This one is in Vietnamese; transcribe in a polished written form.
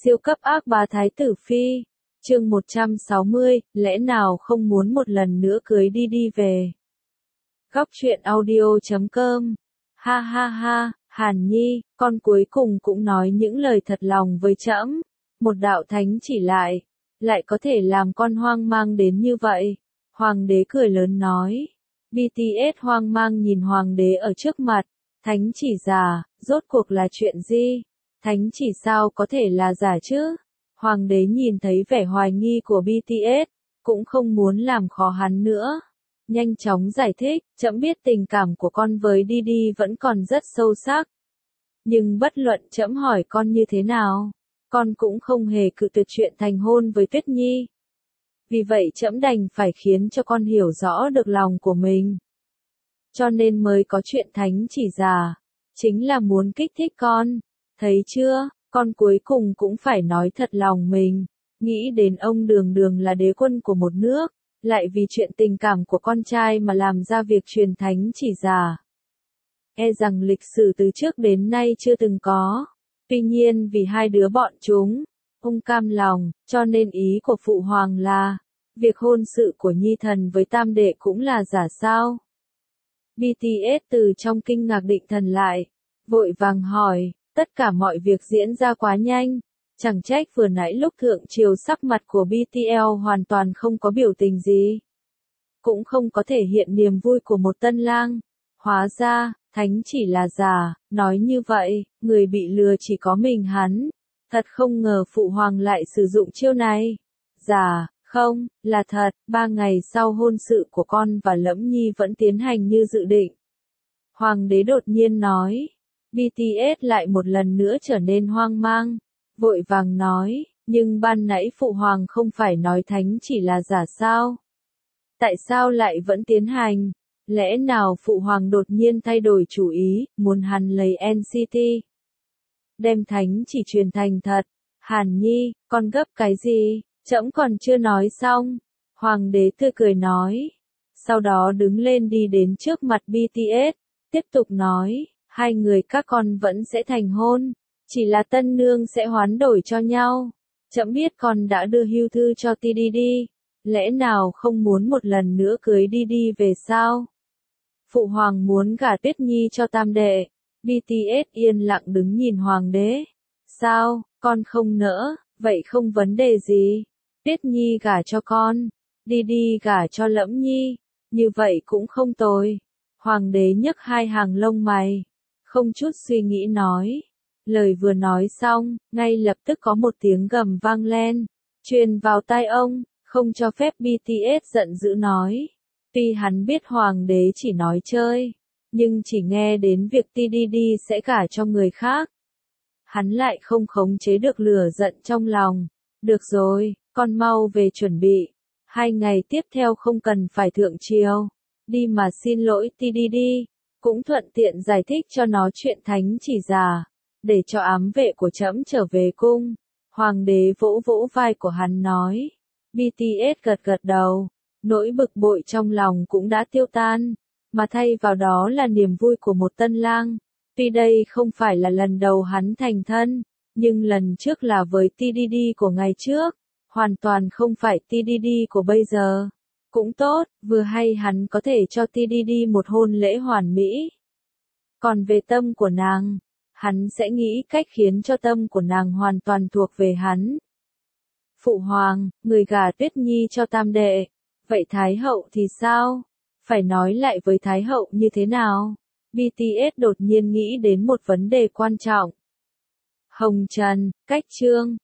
Siêu cấp ác bá Thái tử Phi. Chương 160, lẽ nào không muốn một lần nữa cưới đi về. Góc truyện audio.com. Ha ha ha, Hàn Nhi, con cuối cùng cũng nói những lời thật lòng với trẫm. Một đạo thánh chỉ lại có thể làm con hoang mang đến như vậy. Hoàng đế cười lớn nói. BTS hoang mang nhìn hoàng đế ở trước mặt. Thánh chỉ giả, rốt cuộc là chuyện gì? Thánh chỉ sao có thể là giả chứ? Hoàng đế nhìn thấy vẻ hoài nghi của BTS, cũng không muốn làm khó hắn nữa. Nhanh chóng giải thích, trẫm biết tình cảm của con với Didi vẫn còn rất sâu sắc. Nhưng bất luận trẫm hỏi con như thế nào, con cũng không hề cự tuyệt chuyện thành hôn với Tuyết Nhi. Vì vậy trẫm đành phải khiến cho con hiểu rõ được lòng của mình. Cho nên mới có chuyện thánh chỉ giả, chính là muốn kích thích con. Thấy chưa, con cuối cùng cũng phải nói thật lòng mình. Nghĩ đến ông Đường Đường là đế quân của một nước, lại vì chuyện tình cảm của con trai mà làm ra việc truyền thánh chỉ giả. E rằng lịch sử từ trước đến nay chưa từng có. Tuy nhiên vì hai đứa bọn chúng, ông cam lòng, cho nên ý của phụ hoàng là, việc hôn sự của Nhi thần với tam đệ cũng là giả sao? BTS từ trong kinh ngạc định thần lại, vội vàng hỏi, tất cả mọi việc diễn ra quá nhanh, chẳng trách vừa nãy lúc thượng triều sắc mặt của BTL hoàn toàn không có biểu tình gì. Cũng không có thể hiện niềm vui của một tân lang. Hóa ra, thánh chỉ là giả, nói như vậy, người bị lừa chỉ có mình hắn. Thật không ngờ phụ hoàng lại sử dụng chiêu này. Giả, không, là thật, 3 ngày sau hôn sự của con và Lẫm Nhi vẫn tiến hành như dự định. Hoàng đế đột nhiên nói. BTS lại một lần nữa trở nên hoang mang, vội vàng nói, nhưng ban nãy phụ hoàng không phải nói thánh chỉ là giả sao? Tại sao lại vẫn tiến hành? Lẽ nào phụ hoàng đột nhiên thay đổi chủ ý, muốn hắn lấy NCT? Đem thánh chỉ truyền thành thật. Hàn Nhi, con gấp cái gì? Trẫm còn chưa nói xong. Hoàng đế tươi cười nói. Sau đó đứng lên đi đến trước mặt BTS, tiếp tục nói. Hai người các con vẫn sẽ thành hôn, chỉ là tân nương sẽ hoán đổi cho nhau. Trẫm biết con đã đưa hưu thư cho TDD, lẽ nào không muốn một lần nữa cưới đi về sao? Phụ hoàng muốn gả Tuyết Nhi cho tam đệ. BTS yên lặng đứng nhìn hoàng đế. Sao, con không nỡ, vậy không vấn đề gì. Tuyết Nhi gả cho con, đi gả cho Lẫm Nhi, như vậy cũng không tồi. Hoàng đế nhấc hai hàng lông mày, không chút suy nghĩ nói. Lời vừa nói xong, ngay lập tức có một tiếng gầm vang lên, truyền vào tai ông, không cho phép. BTS giận dữ nói. Tuy hắn biết hoàng đế chỉ nói chơi, nhưng chỉ nghe đến việc TDD sẽ gả cho người khác, hắn lại không khống chế được lửa giận trong lòng. Được rồi, con mau về chuẩn bị. 2 ngày tiếp theo không cần phải thượng triều, đi mà xin lỗi TDD. Cũng thuận tiện giải thích cho nó chuyện thánh chỉ giả, để cho ám vệ của trẫm trở về cung. Hoàng đế vỗ vỗ vai của hắn nói. BTS gật đầu, nỗi bực bội trong lòng cũng đã tiêu tan, mà thay vào đó là niềm vui của một tân lang. Tuy đây không phải là lần đầu hắn thành thân, nhưng lần trước là với TDD của ngày trước, hoàn toàn không phải TDD của bây giờ. Cũng tốt, vừa hay hắn có thể cho TDD một hôn lễ hoàn mỹ. Còn về tâm của nàng, hắn sẽ nghĩ cách khiến cho tâm của nàng hoàn toàn thuộc về hắn. Phụ hoàng, người gả Tuyết Nhi cho tam đệ, vậy Thái hậu thì sao? Phải nói lại với Thái hậu như thế nào? BTS đột nhiên nghĩ đến một vấn đề quan trọng. Hồng Trần, cách chương.